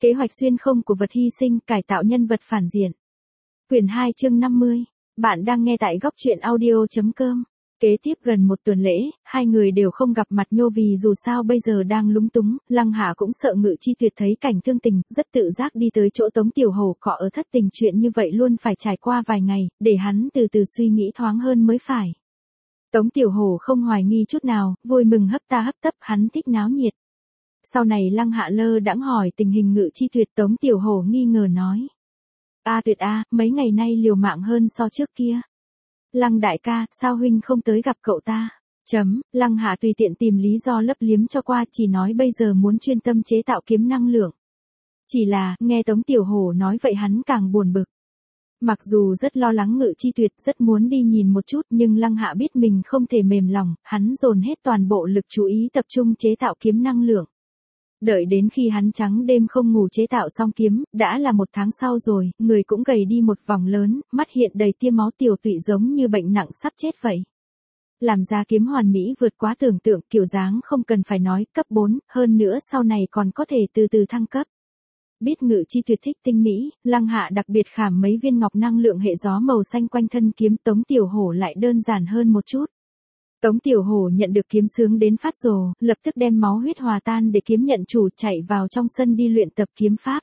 Kế hoạch xuyên không của vật hy sinh cải tạo nhân vật phản diện. Quyển 2 chương 50. Bạn đang nghe tại góc truyện audio.com. Kế tiếp gần một tuần lễ, hai người đều không gặp mặt Nhô vì dù sao bây giờ đang lúng túng, Lăng Hạ cũng sợ Ngự Chi Tuyệt thấy cảnh thương tình, rất tự giác đi tới chỗ Tống Tiểu Hổ cọ ở thất tình chuyện như vậy luôn phải trải qua vài ngày, để hắn từ từ suy nghĩ thoáng hơn mới phải. Tống Tiểu Hổ không hoài nghi chút nào, vui mừng hấp ta hấp tấp, hắn thích náo nhiệt. Sau này Lăng Hạ lơ đãng hỏi tình hình Ngự Chi Tuyệt, Tống Tiểu Hổ nghi ngờ nói. Tuyệt mấy ngày nay liều mạng hơn so trước kia. Lăng đại ca, sao huynh không tới gặp cậu ta? Lăng Hạ tùy tiện tìm lý do lấp liếm cho qua, chỉ nói bây giờ muốn chuyên tâm chế tạo kiếm năng lượng. Chỉ là, nghe Tống Tiểu Hổ nói vậy hắn càng buồn bực. Mặc dù rất lo lắng Ngự Chi Tuyệt, rất muốn đi nhìn một chút, nhưng Lăng Hạ biết mình không thể mềm lòng, hắn dồn hết toàn bộ lực chú ý tập trung chế tạo kiếm năng lượng. Đợi đến khi hắn trắng đêm không ngủ chế tạo xong kiếm, đã là một tháng sau rồi, người cũng gầy đi một vòng lớn, mắt hiện đầy tia máu tiểu tụy giống như bệnh nặng sắp chết vậy. Làm ra kiếm hoàn mỹ vượt quá tưởng tượng, kiểu dáng không cần phải nói, cấp 4, hơn nữa sau này còn có thể từ từ thăng cấp. Biết Ngự Chi Tuyệt thích tinh mỹ, Lăng Hạ đặc biệt khảm mấy viên ngọc năng lượng hệ gió màu xanh quanh thân kiếm, Tống Tiểu Hổ lại đơn giản hơn một chút. Tống Tiểu Hổ nhận được kiếm sướng đến phát rồ, lập tức đem máu huyết hòa tan để kiếm nhận chủ, chạy vào trong sân đi luyện tập kiếm pháp.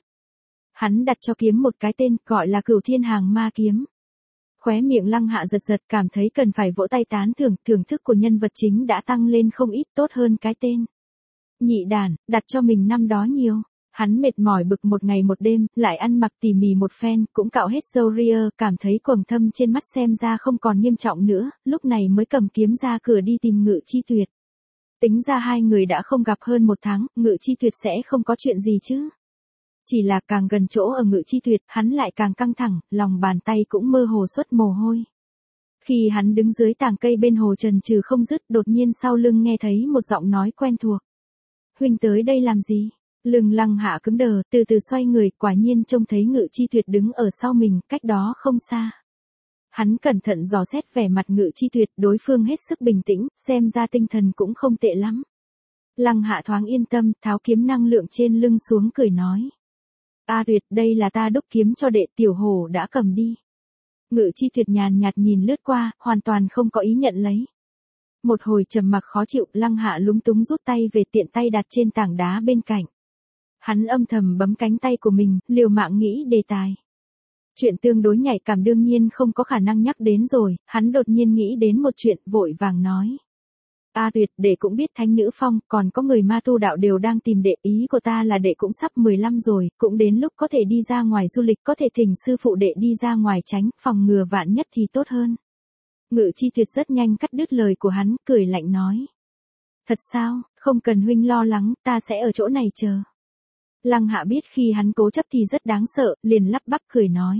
Hắn đặt cho kiếm một cái tên, gọi là Cửu Thiên Hàng Ma Kiếm. Khóe miệng Lăng Hạ giật giật, cảm thấy cần phải vỗ tay tán thưởng, thưởng thức của nhân vật chính đã tăng lên không ít, tốt hơn cái tên. Nhị đàn, đặt cho mình năm đó nhiều. Hắn mệt mỏi bực một ngày một đêm, lại ăn mặc tỉ mỉ một phen, cũng cạo hết râu ria, cảm thấy quầng thâm trên mắt xem ra không còn nghiêm trọng nữa, lúc này mới cầm kiếm ra cửa đi tìm Ngự Chi Tuyệt. Tính ra hai người đã không gặp hơn một tháng, Ngự Chi Tuyệt sẽ không có chuyện gì chứ. Chỉ là càng gần chỗ ở Ngự Chi Tuyệt, hắn lại càng căng thẳng, lòng bàn tay cũng mơ hồ xuất mồ hôi. Khi hắn đứng dưới tàng cây bên hồ trần trừ không dứt, đột nhiên sau lưng nghe thấy một giọng nói quen thuộc. Huynh tới đây làm gì? Lưng Lăng Hạ cứng đờ, từ từ xoay người, quả nhiên trông thấy Ngự Chi Tuyệt đứng ở sau mình, cách đó không xa. Hắn cẩn thận dò xét vẻ mặt Ngự Chi Tuyệt, đối phương hết sức bình tĩnh, xem ra tinh thần cũng không tệ lắm. Lăng Hạ thoáng yên tâm, tháo kiếm năng lượng trên lưng xuống cười nói. Tuyệt, đây là ta đúc kiếm cho đệ, Tiểu Hổ đã cầm đi. Ngự Chi Tuyệt nhàn nhạt nhìn lướt qua, hoàn toàn không có ý nhận lấy. Một hồi trầm mặc khó chịu, Lăng Hạ lúng túng rút tay về, tiện tay đặt trên tảng đá bên cạnh. Hắn âm thầm bấm cánh tay của mình, liều mạng nghĩ đề tài. Chuyện tương đối nhạy cảm đương nhiên không có khả năng nhắc đến rồi, hắn đột nhiên nghĩ đến một chuyện, vội vàng nói. Tuyệt, đệ cũng biết Thánh Nữ Phong, còn có người ma tu đạo đều đang tìm đệ, ý của ta là đệ cũng sắp 15 rồi, cũng đến lúc có thể đi ra ngoài du lịch, có thể thỉnh sư phụ đệ đi ra ngoài tránh, phòng ngừa vạn nhất thì tốt hơn. Ngự Chi Tuyệt rất nhanh cắt đứt lời của hắn, cười lạnh nói. Thật sao, không cần huynh lo lắng, ta sẽ ở chỗ này chờ. Lăng Hạ biết khi hắn cố chấp thì rất đáng sợ, liền lắp bắp cười nói.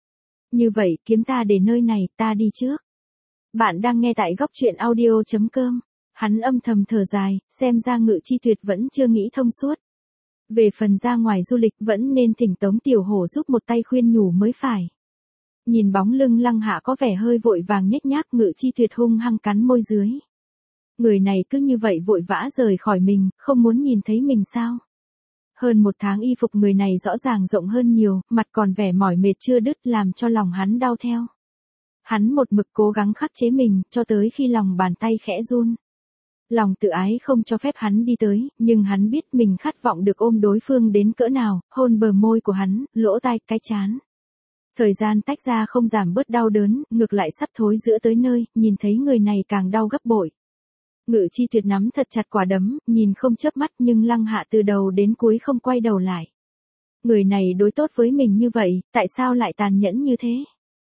Như vậy, kiếm ta để nơi này, ta đi trước. Bạn đang nghe tại góc truyện audio.com. Hắn âm thầm thở dài, xem ra Ngự Chi Tuyệt vẫn chưa nghĩ thông suốt. Về phần ra ngoài du lịch vẫn nên thỉnh Tống Tiểu Hổ giúp một tay khuyên nhủ mới phải. Nhìn bóng lưng Lăng Hạ có vẻ hơi vội vàng nhếch nhác, Ngự Chi Tuyệt hung hăng cắn môi dưới. Người này cứ như vậy vội vã rời khỏi mình, không muốn nhìn thấy mình sao? Hơn một tháng y phục người này rõ ràng rộng hơn nhiều, mặt còn vẻ mỏi mệt chưa đứt, làm cho lòng hắn đau theo. Hắn một mực cố gắng khắc chế mình, cho tới khi lòng bàn tay khẽ run. Lòng tự ái không cho phép hắn đi tới, nhưng hắn biết mình khát vọng được ôm đối phương đến cỡ nào, hôn bờ môi của hắn, lỗ tai, cái trán. Thời gian tách ra không giảm bớt đau đớn, ngược lại sắp thối giữa tới nơi, nhìn thấy người này càng đau gấp bội. Ngự Chi Tuyệt nắm thật chặt quả đấm, nhìn không chớp mắt, nhưng Lăng Hạ từ đầu đến cuối không quay đầu lại. Người này đối tốt với mình như vậy, tại sao lại tàn nhẫn như thế?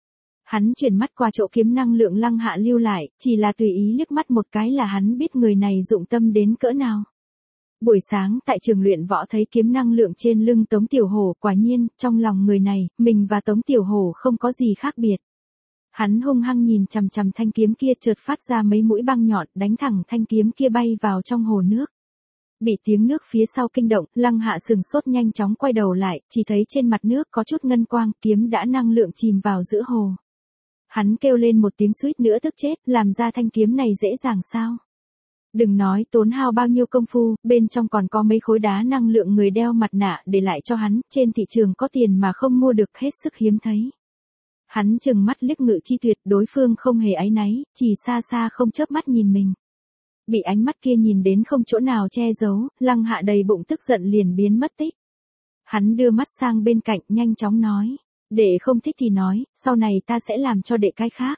Hắn chuyển mắt qua chỗ kiếm năng lượng Lăng Hạ lưu lại, chỉ là tùy ý liếc mắt một cái là hắn biết người này dụng tâm đến cỡ nào. Buổi sáng tại trường luyện võ thấy kiếm năng lượng trên lưng Tống Tiểu Hổ, quả nhiên, trong lòng người này, mình và Tống Tiểu Hổ không có gì khác biệt. Hắn hung hăng nhìn chằm chằm thanh kiếm kia, chợt phát ra mấy mũi băng nhọn, đánh thẳng thanh kiếm kia bay vào trong hồ nước. Bị tiếng nước phía sau kinh động, Lăng Hạ sừng sốt nhanh chóng quay đầu lại, chỉ thấy trên mặt nước có chút ngân quang, kiếm đã năng lượng chìm vào giữa hồ. Hắn kêu lên một tiếng suýt nữa tức chết, làm ra thanh kiếm này dễ dàng sao? Đừng nói tốn hao bao nhiêu công phu, bên trong còn có mấy khối đá năng lượng người đeo mặt nạ để lại cho hắn, trên thị trường có tiền mà không mua được, hết sức hiếm thấy. Hắn chừng mắt liếc Ngự Chi Tuyệt, đối phương không hề áy náy, chỉ xa xa không chớp mắt nhìn mình. Bị ánh mắt kia nhìn đến không chỗ nào che giấu, Lăng Hạ đầy bụng tức giận liền biến mất tích. Hắn đưa mắt sang bên cạnh, nhanh chóng nói, đệ không thích thì nói, sau này ta sẽ làm cho đệ cái khác.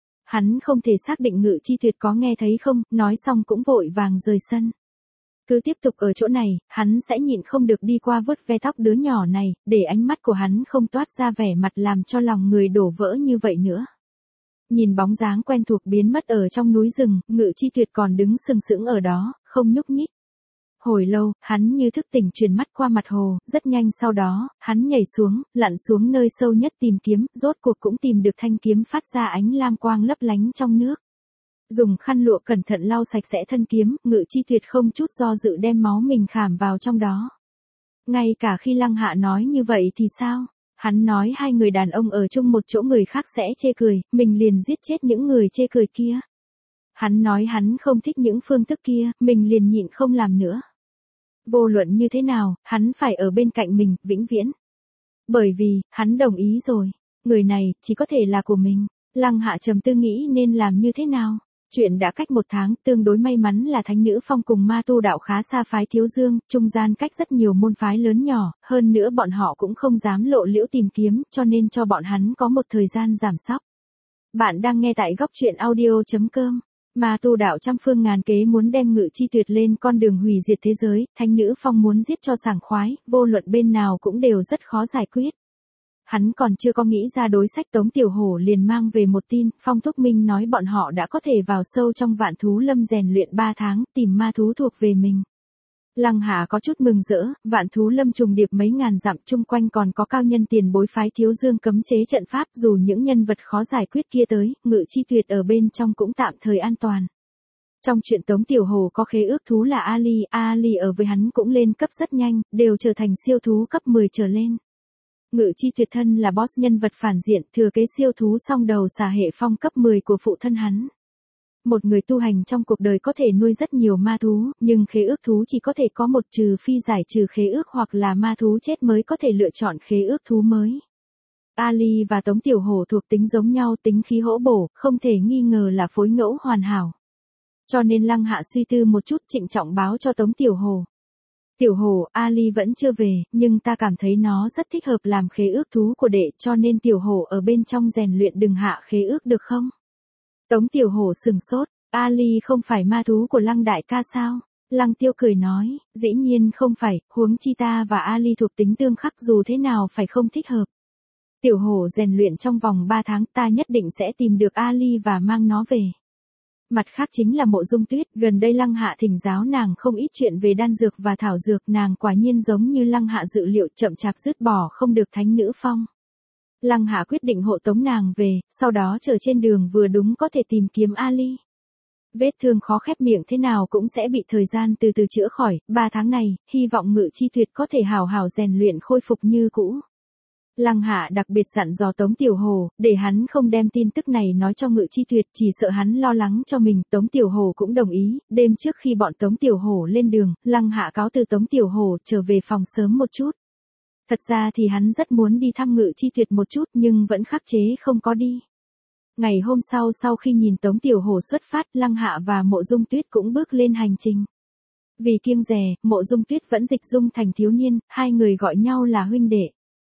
Hắn không thể xác định Ngự Chi Tuyệt có nghe thấy không, nói xong cũng vội vàng rời sân. Cứ tiếp tục ở chỗ này, hắn sẽ nhịn không được đi qua vuốt ve tóc đứa nhỏ này, để ánh mắt của hắn không toát ra vẻ mặt làm cho lòng người đổ vỡ như vậy nữa. Nhìn bóng dáng quen thuộc biến mất ở trong núi rừng, Ngự Chi Tuyệt còn đứng sừng sững ở đó, không nhúc nhích. Hồi lâu, hắn như thức tỉnh chuyển mắt qua mặt hồ, rất nhanh sau đó, hắn nhảy xuống, lặn xuống nơi sâu nhất tìm kiếm, rốt cuộc cũng tìm được thanh kiếm phát ra ánh lam quang lấp lánh trong nước. Dùng khăn lụa cẩn thận lau sạch sẽ thân kiếm, Ngự Chi Tuyệt không chút do dự đem máu mình khảm vào trong đó. Ngay cả khi Lăng Hạ nói như vậy thì sao? Hắn nói hai người đàn ông ở chung một chỗ người khác sẽ chê cười, mình liền giết chết những người chê cười kia. Hắn nói hắn không thích những phương thức kia, mình liền nhịn không làm nữa. Vô luận như thế nào, hắn phải ở bên cạnh mình, vĩnh viễn. Bởi vì, hắn đồng ý rồi. Người này, chỉ có thể là của mình. Lăng Hạ trầm tư nghĩ nên làm như thế nào. Chuyện đã cách 1 tháng, tương đối may mắn là Thánh Nữ Phong cùng Ma Tu Đạo khá xa phái Thiếu Dương, trung gian cách rất nhiều môn phái lớn nhỏ, hơn nữa bọn họ cũng không dám lộ liễu tìm kiếm, cho nên cho bọn hắn có một thời gian giảm sóc. Bạn đang nghe tại góc truyện audio.com. Ma Tu Đạo trăm phương ngàn kế muốn đem Ngự Chi Tuyệt lên con đường hủy diệt thế giới, Thánh Nữ Phong muốn giết cho sảng khoái, vô luận bên nào cũng đều rất khó giải quyết. Hắn còn chưa có nghĩ ra đối sách, Tống Tiểu Hổ liền mang về một tin, Phong Thúc Minh nói bọn họ đã có thể vào sâu trong Vạn Thú Lâm rèn luyện 3 tháng, tìm ma thú thuộc về mình. Lăng Hạ có chút mừng rỡ, Vạn Thú Lâm trùng điệp mấy ngàn dặm, chung quanh còn có cao nhân tiền bối phái Thiếu Dương cấm chế trận pháp, dù những nhân vật khó giải quyết kia tới, Ngự Chi Tuyệt ở bên trong cũng tạm thời an toàn. Trong chuyện Tống Tiểu Hổ có khế ước thú là Ali ở với hắn cũng lên cấp rất nhanh, đều trở thành siêu thú cấp 10 trở lên. Ngự Chi Tuyệt thân là boss nhân vật phản diện, thừa kế siêu thú song đầu xà hệ phong cấp 10 của phụ thân hắn. Một người tu hành trong cuộc đời có thể nuôi rất nhiều ma thú, nhưng khế ước thú chỉ có thể có một, trừ phi giải trừ khế ước hoặc là ma thú chết mới có thể lựa chọn khế ước thú mới. Ali và Tống Tiểu Hổ thuộc tính giống nhau, tính khí hỗ bổ, không thể nghi ngờ là phối ngẫu hoàn hảo. Cho nên Lăng Hạ suy tư một chút, trịnh trọng báo cho Tống Tiểu Hổ. Tiểu Hổ, Ali vẫn chưa về, nhưng ta cảm thấy nó rất thích hợp làm khế ước thú của đệ, cho nên Tiểu Hổ ở bên trong rèn luyện đừng hạ khế ước được không? Tống Tiểu Hổ sừng sốt, Ali không phải ma thú của Lăng đại ca sao? Lăng Tiêu cười nói, dĩ nhiên không phải, huống chi ta và Ali thuộc tính tương khắc, dù thế nào phải không thích hợp. Tiểu Hổ rèn luyện trong vòng 3 tháng, ta nhất định sẽ tìm được Ali và mang nó về. Mặt khác chính là Mộ Dung Tuyết, gần đây Lăng Hạ thỉnh giáo nàng không ít chuyện về đan dược và thảo dược, nàng quả nhiên giống như Lăng Hạ dự liệu, chậm chạp dứt bỏ không được Thánh Nữ Phong. Lăng Hạ quyết định hộ tống nàng về, sau đó chờ trên đường vừa đúng có thể tìm kiếm Ali. Vết thương khó khép miệng thế nào cũng sẽ bị thời gian từ từ chữa khỏi, 3 tháng này, hy vọng Ngự Chi Tuyệt có thể hào hào rèn luyện khôi phục như cũ. Lăng Hạ đặc biệt dặn dò Tống Tiểu Hổ, để hắn không đem tin tức này nói cho Ngự Chi Tuyệt, chỉ sợ hắn lo lắng cho mình. Tống Tiểu Hổ cũng đồng ý, đêm trước khi bọn Tống Tiểu Hổ lên đường, Lăng Hạ cáo từ Tống Tiểu Hổ trở về phòng sớm một chút. Thật ra thì hắn rất muốn đi thăm Ngự Chi Tuyệt một chút nhưng vẫn khắc chế không có đi. Ngày hôm sau khi nhìn Tống Tiểu Hổ xuất phát, Lăng Hạ và Mộ Dung Tuyết cũng bước lên hành trình. Vì kiêng dè, Mộ Dung Tuyết vẫn dịch dung thành thiếu niên, hai người gọi nhau là huynh đệ.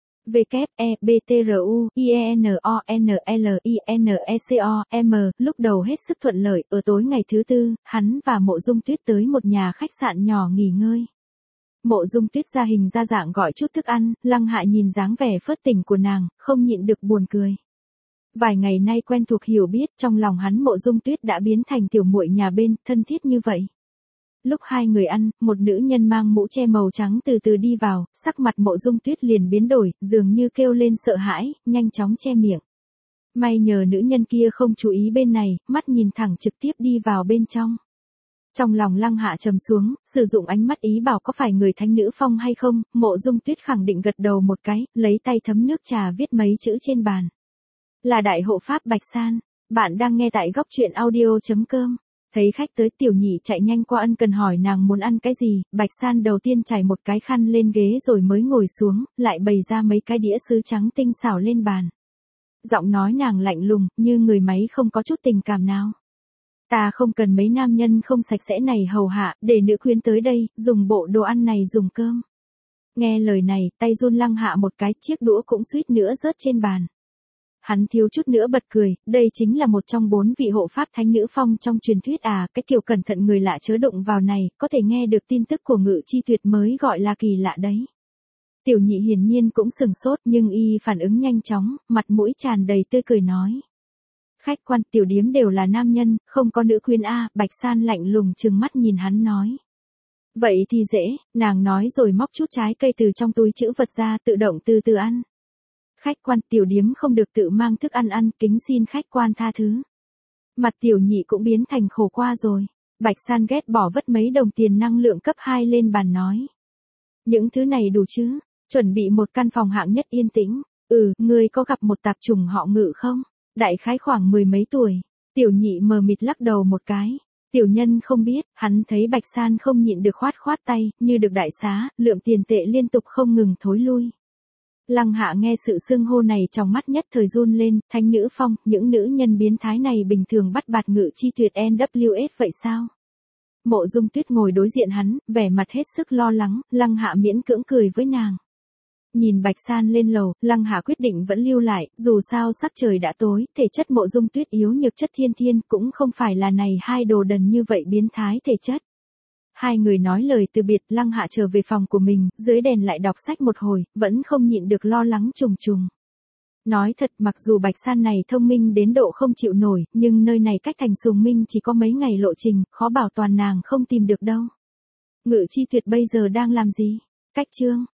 WEBTRUINONLINECOM, lúc đầu hết sức thuận lợi, ở tối ngày thứ 4, hắn và Mộ Dung Tuyết tới một nhà khách sạn nhỏ nghỉ ngơi. Mộ Dung Tuyết ra hình ra dạng gọi chút thức ăn, Lăng Hạ nhìn dáng vẻ phớt tình của nàng, không nhịn được buồn cười. Vài ngày nay quen thuộc hiểu biết, trong lòng hắn Mộ Dung Tuyết đã biến thành tiểu muội nhà bên, thân thiết như vậy. Lúc hai người ăn, một nữ nhân mang mũ che màu trắng từ từ đi vào, sắc mặt Mộ Dung Tuyết liền biến đổi, dường như kêu lên sợ hãi, nhanh chóng che miệng. May nhờ nữ nhân kia không chú ý bên này, mắt nhìn thẳng trực tiếp đi vào bên trong. Trong lòng Lăng Hạ trầm xuống, sử dụng ánh mắt ý bảo có phải người Thánh Nữ Phong hay không, Mộ Dung Tuyết khẳng định gật đầu một cái, lấy tay thấm nước trà viết mấy chữ trên bàn. Là Đại Hộ Pháp Bạch San, bạn đang nghe tại góc truyện audio.com. Thấy khách tới, Tiểu Nhị chạy nhanh qua ân cần hỏi nàng muốn ăn cái gì, Bạch San đầu tiên trải một cái khăn lên ghế rồi mới ngồi xuống, lại bày ra mấy cái đĩa sứ trắng tinh xảo lên bàn. Giọng nói nàng lạnh lùng, như người máy không có chút tình cảm nào. Ta không cần mấy nam nhân không sạch sẽ này hầu hạ, để nữ quyến tới đây, dùng bộ đồ ăn này dùng cơm. Nghe lời này, tay run Lăng Hạ một cái, chiếc đũa cũng suýt nữa rớt trên bàn. Hắn thiếu chút nữa bật cười, đây chính là một trong 4 vị hộ pháp thánh nữ phong trong truyền thuyết à, cái kiểu cẩn thận người lạ chớ đụng vào này, có thể nghe được tin tức của Ngự Chi Tuyệt mới gọi là kỳ lạ đấy. Tiểu Nhị hiển nhiên cũng sừng sốt nhưng y phản ứng nhanh chóng, mặt mũi tràn đầy tươi cười nói. Khách quan, tiểu điếm đều là nam nhân, không có nữ quyến a. Bạch San lạnh lùng trừng mắt nhìn hắn nói. Vậy thì dễ, nàng nói rồi móc chút trái cây từ trong túi trữ vật ra, tự động từ từ ăn. Khách quan, tiểu điếm không được tự mang thức ăn ăn, kính xin khách quan tha thứ. Mặt Tiểu Nhị cũng biến thành khổ qua rồi. Bạch San ghét bỏ vất mấy đồng tiền năng lượng cấp 2 lên bàn nói. Những thứ này đủ chứ, chuẩn bị một căn phòng hạng nhất yên tĩnh. Ngươi có gặp một tạp chủng họ Ngự không? Đại khái khoảng 10 mấy tuổi. Tiểu Nhị mờ mịt lắc đầu một cái. Tiểu nhân không biết, hắn thấy Bạch San không nhịn được khoát khoát tay, như được đại xá, lượm tiền tệ liên tục không ngừng thối lui. Lăng Hạ nghe sự xưng hô này trong mắt nhất thời run lên, thánh nữ phong, những nữ nhân biến thái này bình thường bắt bạt Ngự Chi Tuyệt NWS vậy sao? Mộ Dung Tuyết ngồi đối diện hắn, vẻ mặt hết sức lo lắng, Lăng Hạ miễn cưỡng cười với nàng. Nhìn Bạch San lên lầu, Lăng Hạ quyết định vẫn lưu lại, dù sao sắp trời đã tối, thể chất Mộ Dung Tuyết yếu nhược chất thiên thiên cũng không phải là này hai đồ đần như vậy biến thái thể chất. Hai người nói lời từ biệt, Lăng Hạ trở về phòng của mình, dưới đèn lại đọc sách một hồi, vẫn không nhịn được lo lắng trùng trùng. Nói thật, mặc dù Bạch San này thông minh đến độ không chịu nổi, nhưng nơi này cách thành Sùng Minh chỉ có mấy ngày lộ trình, khó bảo toàn nàng không tìm được đâu. Ngự Chi Tuyệt bây giờ đang làm gì? Cách chương